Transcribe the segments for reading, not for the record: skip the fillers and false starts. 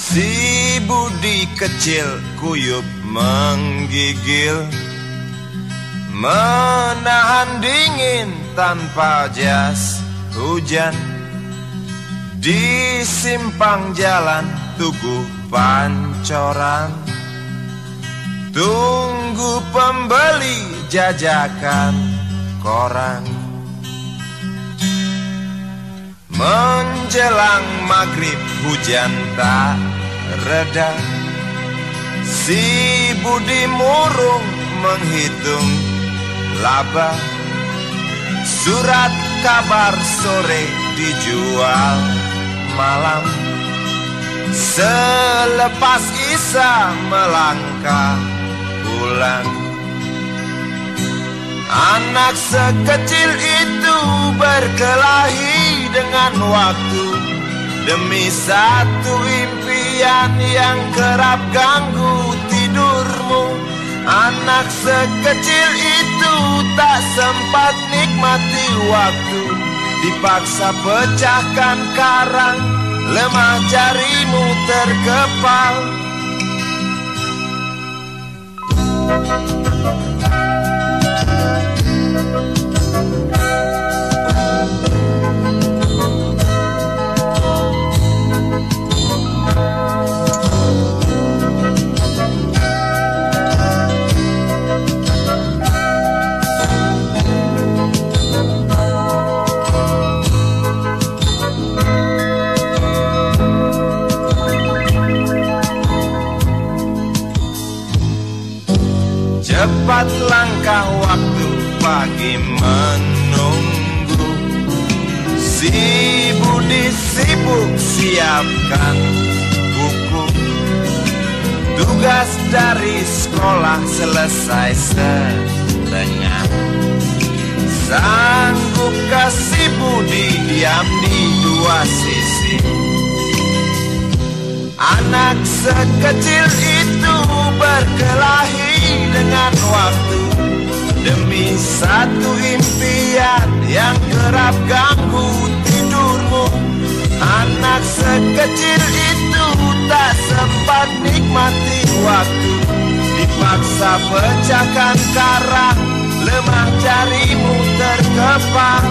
Si Budi kecil kuyup menggigil, menahan dingin tanpa jas hujan. Di simpang jalan Tugu Pancoran, tunggu pembeli jajakan koran. Menjelang maghrib hujan tak reda, si Budi murung menghitung laba. Surat kabar sore dijual malam. Selepas Isya melangkah pulang, anak sekecil itu berkelahi dengan waktu demi satu impian yang kerap ganggu tidurmu. Anak sekecil itu tak sempat nikmati waktu, dipaksa pecahkan karang, lemah jarimu terkepal. Cepat langkah waktu, pagi menunggu. Si Budi sibuk siapkan buku. Tugas dari sekolah selesai setengah. Sanggupkah si Budi diam di dua sisi? Anak sekecil itu berkelahi dengan waktu demi satu impian yang kerap ganggu tidurmu. Anak sekecil itu tak sempat nikmati waktu, dipaksa pecahkan karang, lemah jarimu terkepal.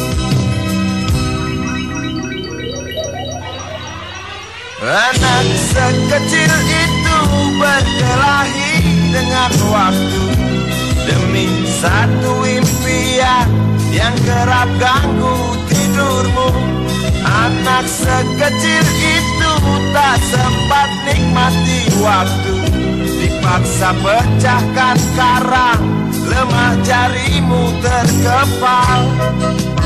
Anak sekecil itu berkelahi dengan waktu demi satu impian yang kerap ganggu tidurmu. Anak sekecil itu tak sempat nikmati waktu, dipaksa pecahkan karang, lemah jarimu terkepal.